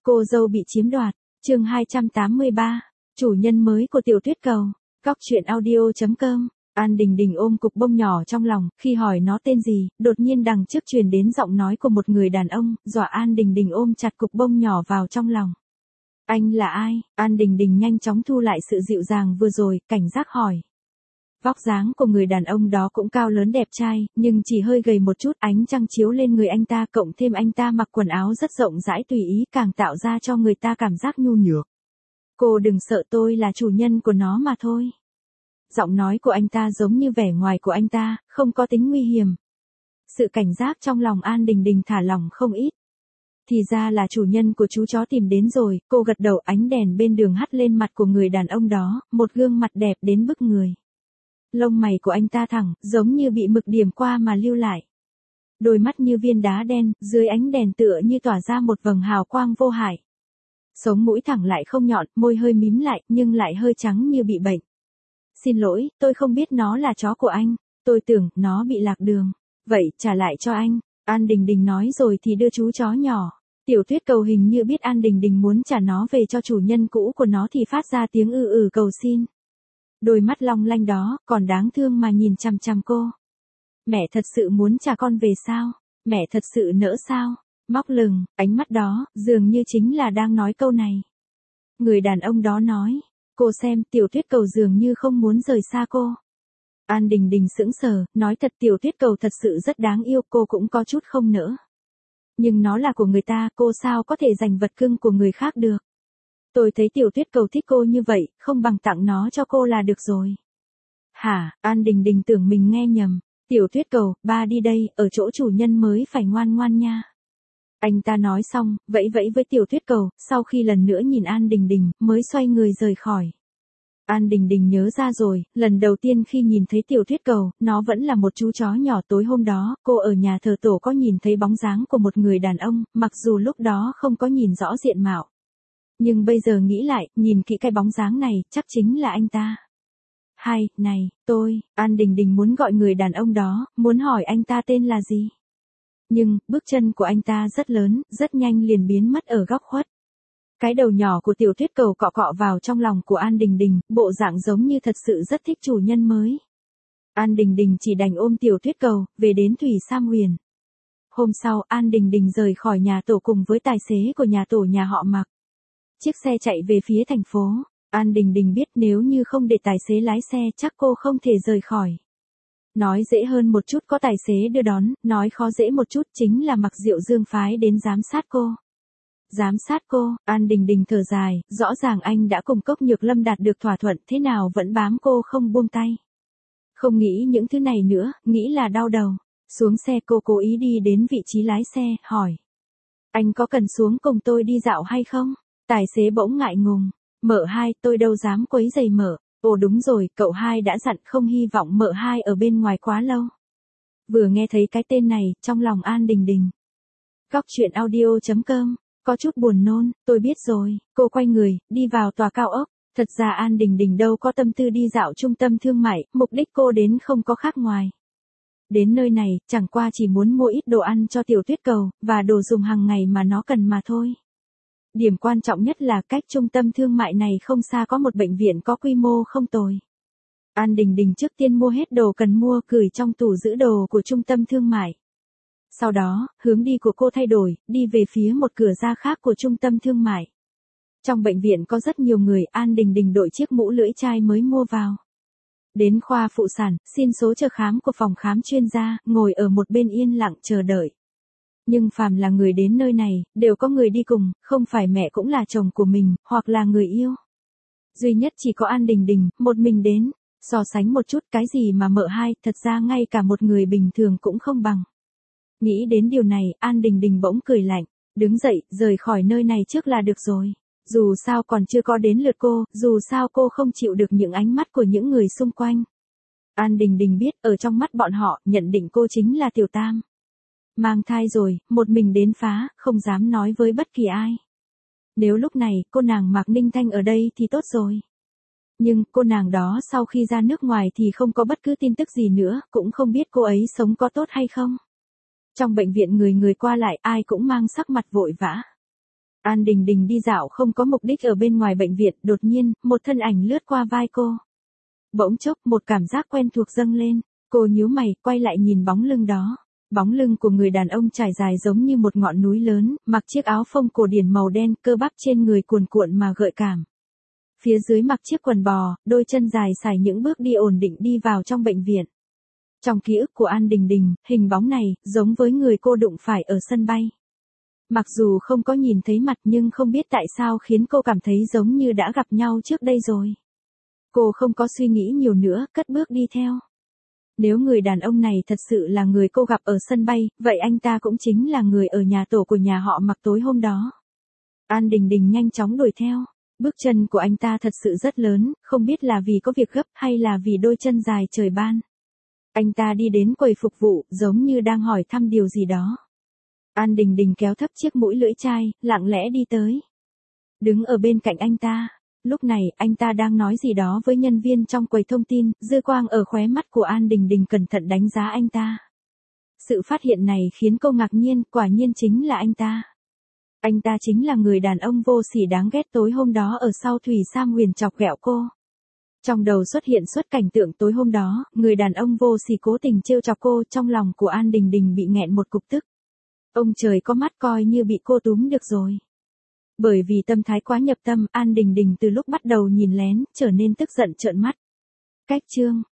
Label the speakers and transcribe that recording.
Speaker 1: Cô dâu bị chiếm đoạt, chương 283, chủ nhân mới của tiểu tuyết cầu, Cóc truyện audio.com. An Đình Đình ôm cục bông nhỏ trong lòng, khi hỏi nó tên gì, đột nhiên đằng trước truyền đến giọng nói của một người đàn ông, dọa An Đình Đình ôm chặt cục bông nhỏ vào trong lòng. Anh là ai? An Đình Đình nhanh chóng thu lại sự dịu dàng vừa rồi, cảnh giác hỏi. Vóc dáng của người đàn ông đó cũng cao lớn đẹp trai, nhưng chỉ hơi gầy một chút, ánh trăng chiếu lên người anh ta, cộng thêm anh ta mặc quần áo rất rộng rãi tùy ý, càng tạo ra cho người ta cảm giác nhu nhược. Cô đừng sợ, tôi là chủ nhân của nó mà thôi. Giọng nói của anh ta giống như vẻ ngoài của anh ta, không có tính nguy hiểm. Sự cảnh giác trong lòng An Đình Đình thả lỏng không ít. Thì ra là chủ nhân của chú chó tìm đến rồi, cô gật đầu, ánh đèn bên đường hắt lên mặt của người đàn ông đó, một gương mặt đẹp đến bức người. Lông mày của anh ta thẳng, giống như bị mực điểm qua mà lưu lại. Đôi mắt như viên đá đen, dưới ánh đèn tựa như tỏa ra một vầng hào quang vô hại. Sống mũi thẳng lại không nhọn, môi hơi mím lại, nhưng lại hơi trắng như bị bệnh. Xin lỗi, tôi không biết nó là chó của anh, tôi tưởng nó bị lạc đường. Vậy, trả lại cho anh. An Đình Đình nói rồi thì đưa chú chó nhỏ. Tiểu tuyết cầu hình như biết An Đình Đình muốn trả nó về cho chủ nhân cũ của nó thì phát ra tiếng cầu xin. Đôi mắt long lanh đó, còn đáng thương mà nhìn chằm chằm cô. Mẹ thật sự muốn trả con về sao? Mẹ thật sự nỡ sao? Móc lừng, ánh mắt đó, dường như chính là đang nói câu này. Người đàn ông đó nói, cô xem, tiểu tuyết cầu dường như không muốn rời xa cô. An Đình Đình sững sờ, nói thật, tiểu tuyết cầu thật sự rất đáng yêu, cô cũng có chút không nỡ. Nhưng nó là của người ta, cô sao có thể giành vật cưng của người khác được. Tôi thấy tiểu tuyết cầu thích cô như vậy, không bằng tặng nó cho cô là được rồi. Hả? An Đình Đình tưởng mình nghe nhầm. Tiểu tuyết cầu, ba đi đây, ở chỗ chủ nhân mới phải ngoan ngoan nha. Anh ta nói xong, vẫy vẫy với tiểu tuyết cầu, sau khi lần nữa nhìn An Đình Đình, mới xoay người rời khỏi. An Đình Đình nhớ ra rồi, lần đầu tiên khi nhìn thấy tiểu tuyết cầu, nó vẫn là một chú chó nhỏ. Tối hôm đó, cô ở nhà thờ tổ có nhìn thấy bóng dáng của một người đàn ông, mặc dù lúc đó không có nhìn rõ diện mạo. Nhưng bây giờ nghĩ lại, nhìn kỹ cái bóng dáng này, chắc chính là anh ta. Này, An Đình Đình muốn gọi người đàn ông đó, muốn hỏi anh ta tên là gì. Nhưng, bước chân của anh ta rất lớn, rất nhanh liền biến mất ở góc khuất. Cái đầu nhỏ của tiểu tuyết cầu cọ cọ vào trong lòng của An Đình Đình, bộ dạng giống như thật sự rất thích chủ nhân mới. An Đình Đình chỉ đành ôm tiểu tuyết cầu, về đến Thủy Sam Huyền. Hôm sau, An Đình Đình rời khỏi nhà tổ cùng với tài xế của nhà tổ nhà họ Mạc. Chiếc xe chạy về phía thành phố. An Đình Đình biết nếu như không để tài xế lái xe chắc cô không thể rời khỏi. Nói dễ hơn một chút có tài xế đưa đón, nói khó dễ một chút chính là Mạc Diệu Dương phái đến giám sát cô. Giám sát cô, An Đình Đình thở dài, rõ ràng anh đã cùng Cốc Nhược Lâm đạt được thỏa thuận, thế nào vẫn bám cô không buông tay. Không nghĩ những thứ này nữa, nghĩ là đau đầu. Xuống xe cô cố ý đi đến vị trí lái xe, hỏi. Anh có cần xuống cùng tôi đi dạo hay không? Tài xế bỗng ngại ngùng. Mợ hai, tôi đâu dám quấy giày mợ. Ồ đúng rồi, cậu hai đã dặn không hy vọng mợ hai ở bên ngoài quá lâu. Vừa nghe thấy cái tên này, trong lòng An Đình Đình. Cóc truyện audio.com, có chút buồn nôn, tôi biết rồi. Cô quay người, đi vào tòa cao ốc. Thật ra An Đình Đình đâu có tâm tư đi dạo trung tâm thương mại, mục đích cô đến không có khác ngoài. Đến nơi này, chẳng qua chỉ muốn mua ít đồ ăn cho tiểu tuyết cầu, và đồ dùng hàng ngày mà nó cần mà thôi. Điểm quan trọng nhất là cách trung tâm thương mại này không xa có một bệnh viện có quy mô không tồi. An Đình Đình trước tiên mua hết đồ cần mua, gửi trong tủ giữ đồ của trung tâm thương mại. Sau đó, hướng đi của cô thay đổi, đi về phía một cửa ra khác của trung tâm thương mại. Trong bệnh viện có rất nhiều người, An Đình Đình đội chiếc mũ lưỡi chai mới mua vào. Đến khoa phụ sản, xin số chờ khám của phòng khám chuyên gia, ngồi ở một bên yên lặng chờ đợi. Nhưng phàm là người đến nơi này, đều có người đi cùng, không phải mẹ cũng là chồng của mình, hoặc là người yêu. Duy nhất chỉ có An Đình Đình, một mình đến. So sánh một chút, cái gì mà mợ hai, thật ra ngay cả một người bình thường cũng không bằng. Nghĩ đến điều này, An Đình Đình bỗng cười lạnh, đứng dậy, rời khỏi nơi này trước là được rồi. Dù sao còn chưa có đến lượt cô, dù sao cô không chịu được những ánh mắt của những người xung quanh. An Đình Đình biết, ở trong mắt bọn họ, nhận định cô chính là tiểu tam. Mang thai rồi, một mình đến phá, không dám nói với bất kỳ ai. Nếu lúc này, cô nàng Mạc Ninh Thanh ở đây thì tốt rồi. Nhưng, cô nàng đó sau khi ra nước ngoài thì không có bất cứ tin tức gì nữa, cũng không biết cô ấy sống có tốt hay không. Trong bệnh viện người người qua lại ai cũng mang sắc mặt vội vã. An Đình Đình đi dạo không có mục đích ở bên ngoài bệnh viện, đột nhiên, một thân ảnh lướt qua vai cô. Bỗng chốc một cảm giác quen thuộc dâng lên, cô nhíu mày, quay lại nhìn bóng lưng đó. Bóng lưng của người đàn ông trải dài giống như một ngọn núi lớn, mặc chiếc áo phông cổ điển màu đen, cơ bắp trên người cuồn cuộn mà gợi cảm. Phía dưới mặc chiếc quần bò, đôi chân dài xài những bước đi ổn định đi vào trong bệnh viện. Trong ký ức của An Đình Đình, hình bóng này, giống với người cô đụng phải ở sân bay. Mặc dù không có nhìn thấy mặt nhưng không biết tại sao khiến cô cảm thấy giống như đã gặp nhau trước đây rồi. Cô không có suy nghĩ nhiều nữa, cất bước đi theo. Nếu người đàn ông này thật sự là người cô gặp ở sân bay, vậy anh ta cũng chính là người ở nhà tổ của nhà họ Mặc tối hôm đó. An Đình Đình nhanh chóng đuổi theo. Bước chân của anh ta thật sự rất lớn, không biết là vì có việc gấp hay là vì đôi chân dài trời ban. Anh ta đi đến quầy phục vụ, giống như đang hỏi thăm điều gì đó. An Đình Đình kéo thấp chiếc mũi lưỡi chai, lặng lẽ đi tới. Đứng ở bên cạnh anh ta. Lúc này, anh ta đang nói gì đó với nhân viên trong quầy thông tin, dư quang ở khóe mắt của An Đình Đình cẩn thận đánh giá anh ta. Sự phát hiện này khiến cô ngạc nhiên, quả nhiên chính là anh ta. Anh ta chính là người đàn ông vô sỉ đáng ghét tối hôm đó ở sau thủy Sam Huyền chọc ghẹo cô. Trong đầu xuất hiện cảnh tượng tối hôm đó, người đàn ông vô sỉ cố tình trêu chọc cô, trong lòng của An Đình Đình bị nghẹn một cục tức. Ông trời có mắt coi như bị cô túm được rồi. Bởi vì tâm thái quá nhập tâm, An Đình Đình từ lúc bắt đầu nhìn lén, trở nên tức giận trợn mắt. Cách chương